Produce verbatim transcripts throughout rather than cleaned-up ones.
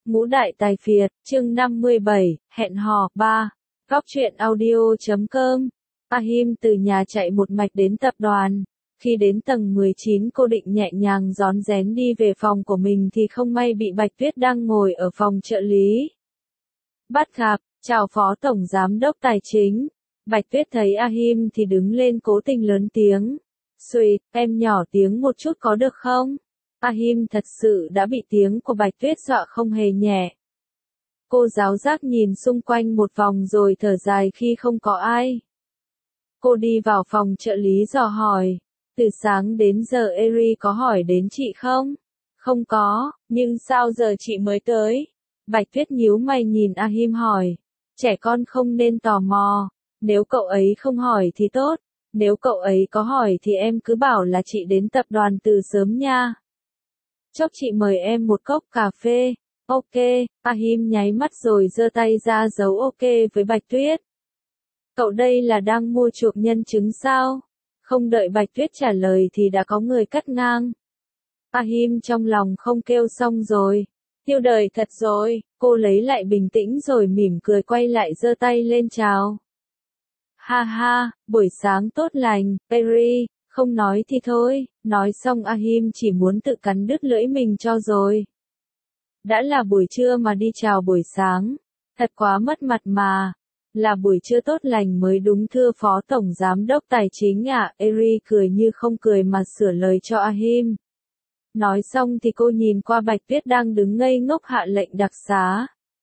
Ngũ Đại Tài Phiệt, chương năm mươi bảy, hẹn hò, ba. Góc truyện audio chấm com. Ahim từ nhà chạy một mạch đến tập đoàn. Khi đến tầng mười chín cô định nhẹ nhàng rón rén đi về phòng của mình thì không may bị Bạch Tuyết đang ngồi ở phòng trợ lý bắt gặp. Chào Phó Tổng Giám đốc Tài chính. Bạch Tuyết thấy Ahim thì đứng lên cố tình lớn tiếng. Sweet, em nhỏ tiếng một chút có được không? Ahim thật sự đã bị tiếng của Bạch Tuyết dọa không hề nhẹ. Cô giáo giác nhìn xung quanh một vòng rồi thở dài khi không có ai. Cô đi vào phòng trợ lý dò hỏi. Từ sáng đến giờ Eri có hỏi đến chị không? Không có, nhưng sao giờ chị mới tới? Bạch Tuyết nhíu mày nhìn Ahim hỏi. Trẻ con không nên tò mò. Nếu cậu ấy không hỏi thì tốt. Nếu cậu ấy có hỏi thì em cứ bảo là chị đến tập đoàn từ sớm nha. Chốc chị mời em một cốc cà phê. Ok, Ahim nháy mắt rồi giơ tay ra dấu ok với Bạch Tuyết. Cậu đây là đang mua chuộc nhân chứng sao? Không đợi Bạch Tuyết trả lời thì đã có người cắt ngang. Ahim trong lòng không kêu xong rồi. Tiêu đời thật rồi, cô lấy lại bình tĩnh rồi mỉm cười quay lại giơ tay lên chào. Ha ha, buổi sáng tốt lành, Eri. Không nói thì thôi, nói xong Ahim chỉ muốn tự cắn đứt lưỡi mình cho rồi. Đã là buổi trưa mà đi chào buổi sáng, thật quá mất mặt mà. Là buổi trưa tốt lành mới đúng thưa Phó Tổng Giám đốc Tài chính ạ. À? Eri cười như không cười mà sửa lời cho Ahim. Nói xong thì cô nhìn qua Bạch Tuyết đang đứng ngây ngốc hạ lệnh đặc xá.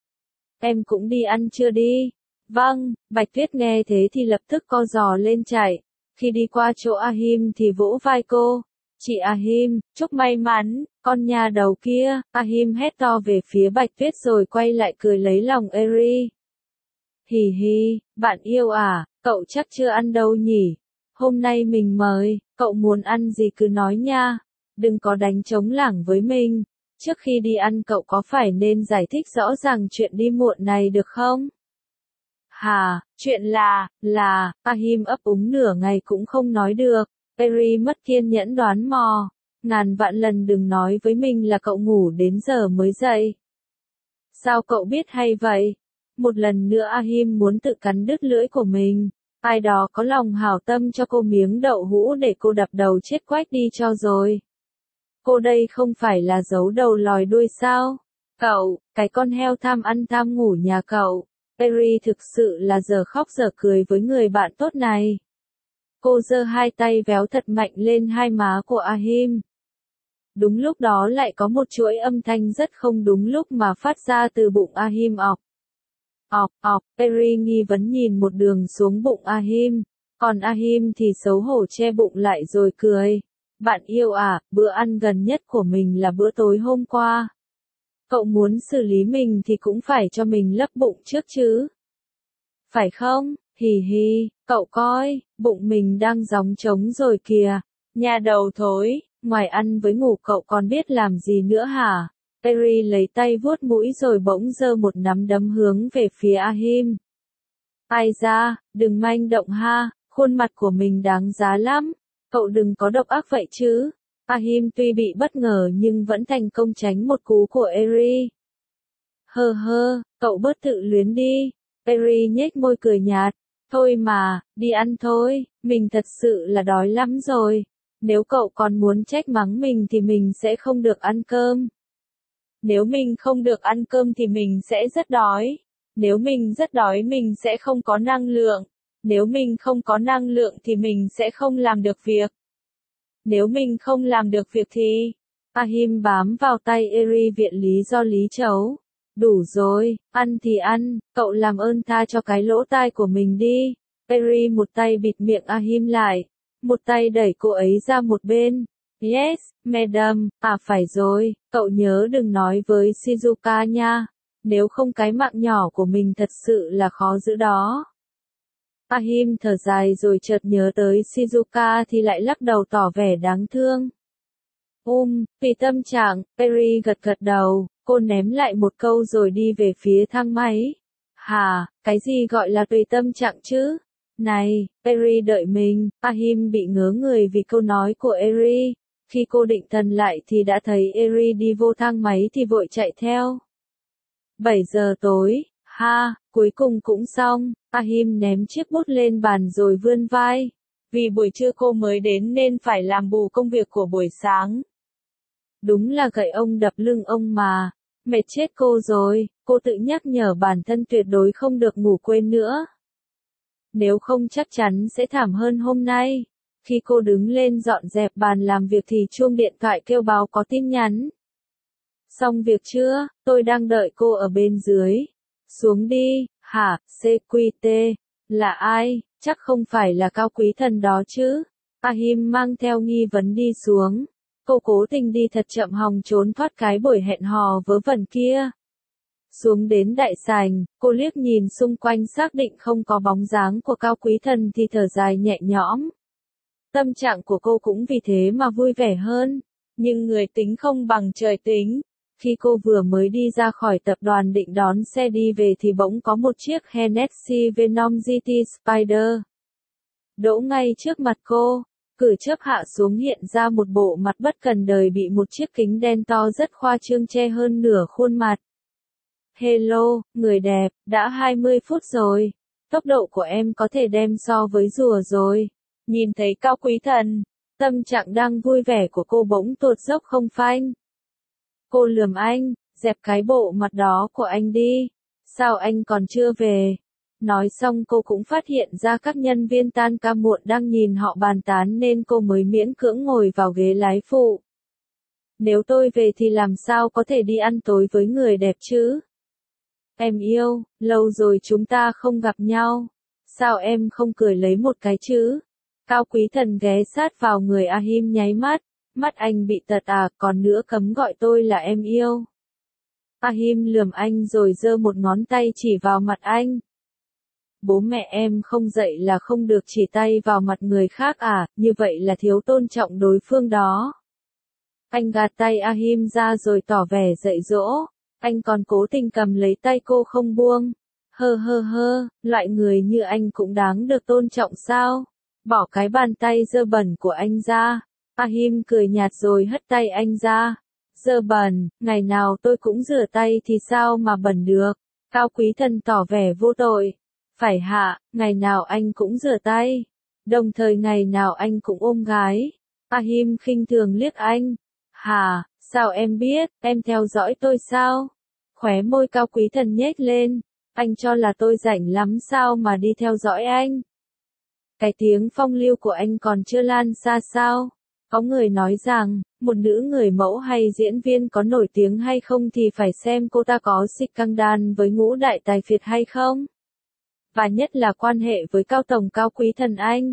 Em cũng đi ăn trưa đi. Vâng, Bạch Tuyết nghe thế thì lập tức co giò lên chạy. Khi đi qua chỗ Ahim thì vỗ vai cô. Chị Ahim, chúc may mắn, con nhà đầu kia. Ahim hét to về phía Bạch Tuyết rồi quay lại cười lấy lòng Eri. Hì hì, bạn yêu à, cậu chắc chưa ăn đâu nhỉ. Hôm nay mình mời, cậu muốn ăn gì cứ nói nha. Đừng có đánh trống lảng với mình. Trước khi đi ăn cậu có phải nên giải thích rõ ràng chuyện đi muộn này được không? Hà, chuyện là, là, Ahim ấp úng nửa ngày cũng không nói được. Eri mất kiên nhẫn đoán mò. Ngàn vạn lần đừng nói với mình là cậu ngủ đến giờ mới dậy. Sao cậu biết hay vậy? Một lần nữa Ahim muốn tự cắn đứt lưỡi của mình. Ai đó có lòng hảo tâm cho cô miếng đậu hũ để cô đập đầu chết quách đi cho rồi. Cô đây không phải là giấu đầu lòi đuôi sao? Cậu, cái con heo tham ăn tham ngủ nhà cậu. Eri thực sự là giờ khóc giờ cười với người bạn tốt này. Cô giơ hai tay véo thật mạnh lên hai má của Ahim. Đúng lúc đó lại có một chuỗi âm thanh rất không đúng lúc mà phát ra từ bụng Ahim ọc. Ọc, ọc, Eri nghi vấn nhìn một đường xuống bụng Ahim. Còn Ahim thì xấu hổ che bụng lại rồi cười. Bạn yêu à, bữa ăn gần nhất của mình là bữa tối hôm qua. Cậu muốn xử lý mình thì cũng phải cho mình lấp bụng trước chứ. Phải không? Hì hì, cậu coi, bụng mình đang gióng trống rồi kìa. Nhà đầu thối, ngoài ăn với ngủ cậu còn biết làm gì nữa hả? Eri lấy tay vuốt mũi rồi bỗng giơ một nắm đấm hướng về phía Ahim. Ai ra, đừng manh động ha, khuôn mặt của mình đáng giá lắm. Cậu đừng có độc ác vậy chứ. Ahim tuy bị bất ngờ nhưng vẫn thành công tránh một cú của Eri. Hơ hơ, cậu bớt tự luyến đi. Eri nhếch môi cười nhạt. Thôi mà, đi ăn thôi, mình thật sự là đói lắm rồi. Nếu cậu còn muốn trách mắng mình thì mình sẽ không được ăn cơm. Nếu mình không được ăn cơm thì mình sẽ rất đói. Nếu mình rất đói mình sẽ không có năng lượng. Nếu mình không có năng lượng thì mình sẽ không làm được việc. Nếu mình không làm được việc thì... Ahim bám vào tay Eri viện lý do lý chấu. Đủ rồi, ăn thì ăn, cậu làm ơn tha cho cái lỗ tai của mình đi. Eri một tay bịt miệng Ahim lại. Một tay đẩy cô ấy ra một bên. Yes, madam, à phải rồi, cậu nhớ đừng nói với Shizuka nha. Nếu không cái mạng nhỏ của mình thật sự là khó giữ đó. Ahim thở dài rồi chợt nhớ tới Shizuka thì lại lắc đầu tỏ vẻ đáng thương. Um, tùy tâm trạng, Eri gật gật đầu, cô ném lại một câu rồi đi về phía thang máy. Hà, cái gì gọi là tùy tâm trạng chứ? Này, Eri đợi mình. Ahim bị ngớ người vì câu nói của Eri. Khi cô định thần lại thì đã thấy Eri đi vô thang máy thì vội chạy theo. bảy giờ tối, ha, cuối cùng cũng xong, Ahim ném chiếc bút lên bàn rồi vươn vai. Vì buổi trưa cô mới đến nên phải làm bù công việc của buổi sáng. Đúng là gậy ông đập lưng ông mà, mệt chết cô rồi, cô tự nhắc nhở bản thân tuyệt đối không được ngủ quên nữa. Nếu không chắc chắn sẽ thảm hơn hôm nay. Khi cô đứng lên dọn dẹp bàn làm việc thì chuông điện thoại kêu báo có tin nhắn. Xong việc chưa, tôi đang đợi cô ở bên dưới. Xuống đi, hả, xê quy tê, là ai, chắc không phải là Cao Quý Thần đó chứ. Ahim mang theo nghi vấn đi xuống. Cô cố tình đi thật chậm hòng trốn thoát cái buổi hẹn hò vớ vẩn kia. Xuống đến đại sảnh, cô liếc nhìn xung quanh xác định không có bóng dáng của Cao Quý Thần thì thở dài nhẹ nhõm. Tâm trạng của cô cũng vì thế mà vui vẻ hơn. Nhưng người tính không bằng trời tính. Khi cô vừa mới đi ra khỏi tập đoàn định đón xe đi về thì bỗng có một chiếc Hennessy Venom giê tê Spider đỗ ngay trước mặt cô. Cửa chớp hạ xuống hiện ra một bộ mặt bất cần đời bị một chiếc kính đen to rất khoa trương che hơn nửa khuôn mặt. Hello, người đẹp, đã hai mươi phút rồi. Tốc độ của em có thể đem so với rùa rồi. Nhìn thấy Cao Quý Thần, tâm trạng đang vui vẻ của cô bỗng tuột dốc không phanh. Cô lườm anh, dẹp cái bộ mặt đó của anh đi. Sao anh còn chưa về? Nói xong cô cũng phát hiện ra các nhân viên tan ca muộn đang nhìn họ bàn tán nên cô mới miễn cưỡng ngồi vào ghế lái phụ. Nếu tôi về thì làm sao có thể đi ăn tối với người đẹp chứ? Em yêu, lâu rồi chúng ta không gặp nhau. Sao em không cười lấy một cái chứ? Cao Quý Thần ghé sát vào người Ahim nháy mắt. Mắt anh bị tật à, còn nữa cấm gọi tôi là em yêu. Ahim lườm anh rồi giơ một ngón tay chỉ vào mặt anh. Bố mẹ em không dạy là không được chỉ tay vào mặt người khác à, như vậy là thiếu tôn trọng đối phương đó. Anh gạt tay Ahim ra rồi tỏ vẻ dạy dỗ. Anh còn cố tình cầm lấy tay cô không buông. Hơ hơ hơ, loại người như anh cũng đáng được tôn trọng sao? Bỏ cái bàn tay dơ bẩn của anh ra. Ahim cười nhạt rồi hất tay anh ra. Dơ bẩn, ngày nào tôi cũng rửa tay thì sao mà bẩn được. Cao Quý Thần tỏ vẻ vô tội. Phải hạ, ngày nào anh cũng rửa tay. Đồng thời ngày nào anh cũng ôm gái. Ahim khinh thường liếc anh. Hà, sao em biết, em theo dõi tôi sao? Khóe môi Cao Quý Thần nhếch lên. Anh cho là tôi rảnh lắm sao mà đi theo dõi anh? Cái tiếng phong lưu của anh còn chưa lan xa sao? Có người nói rằng, một nữ người mẫu hay diễn viên có nổi tiếng hay không thì phải xem cô ta có xích căng đan với ngũ đại tài phiệt hay không. Và nhất là quan hệ với Cao Tổng Cao Quý Thần anh.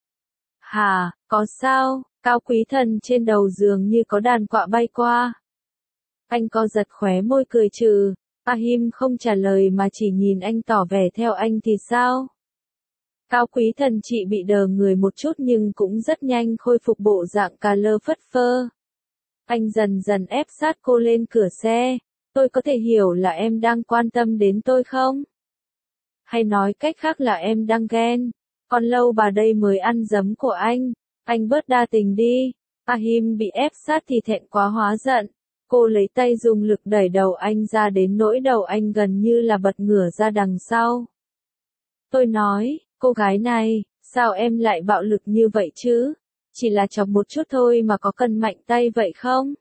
Hà, có sao, Cao Quý Thần trên đầu giường như có đàn quạ bay qua. Anh co giật khóe môi cười trừ. Ahim không trả lời mà chỉ nhìn anh tỏ vẻ theo anh thì sao? Cao Quý Thần chị bị đờ người một chút nhưng cũng rất nhanh khôi phục bộ dạng cà lơ phất phơ. Anh dần dần ép sát cô lên cửa xe. Tôi có thể hiểu là em đang quan tâm đến tôi không? Hay nói cách khác là em đang ghen. Còn lâu bà đây mới ăn giấm của anh. Anh bớt đa tình đi. Ahim bị ép sát thì thẹn quá hóa giận. Cô lấy tay dùng lực đẩy đầu anh ra đến nỗi đầu anh gần như là bật ngửa ra đằng sau. Tôi nói, cô gái này, sao em lại bạo lực như vậy chứ? Chỉ là chọc một chút thôi mà có cần mạnh tay vậy không?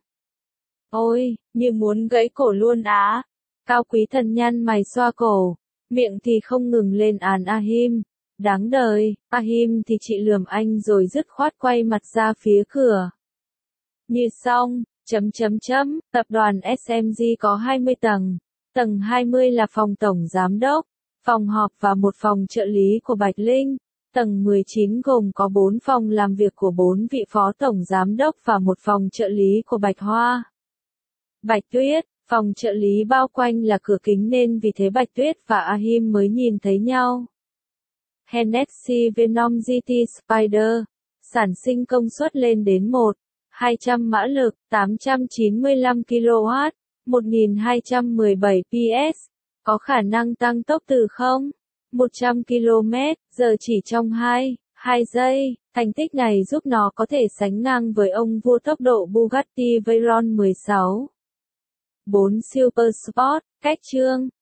Ôi, như muốn gãy cổ luôn á. Cao Quý Thần nhăn mày xoa cổ, miệng thì không ngừng lên án Ahim. Đáng đời, Ahim thì chị lườm anh rồi dứt khoát quay mặt ra phía cửa. Như xong, chấm chấm chấm, tập đoàn ét em giê có hai mươi tầng. Tầng hai mươi là phòng tổng giám đốc, phòng họp và một phòng trợ lý của Bạch Linh. Tầng mười chín gồm có bốn phòng làm việc của bốn vị phó tổng giám đốc và một phòng trợ lý của Bạch Hoa. Bạch Tuyết, phòng trợ lý bao quanh là cửa kính nên vì thế Bạch Tuyết và Ahim mới nhìn thấy nhau. Hennessy Venom giê tê Spider, sản sinh công suất lên đến một nghìn hai trăm mã lực, tám trăm chín mươi lăm ki lô oát, một nghìn hai trăm mười bảy pê ét, có khả năng tăng tốc từ không đến một trăm ki lô mét giờ chỉ trong hai, hai giây. Thành tích này giúp nó có thể sánh ngang với ông vua tốc độ Bugatti Veyron mười sáu. bốn Super Sport, cách chương.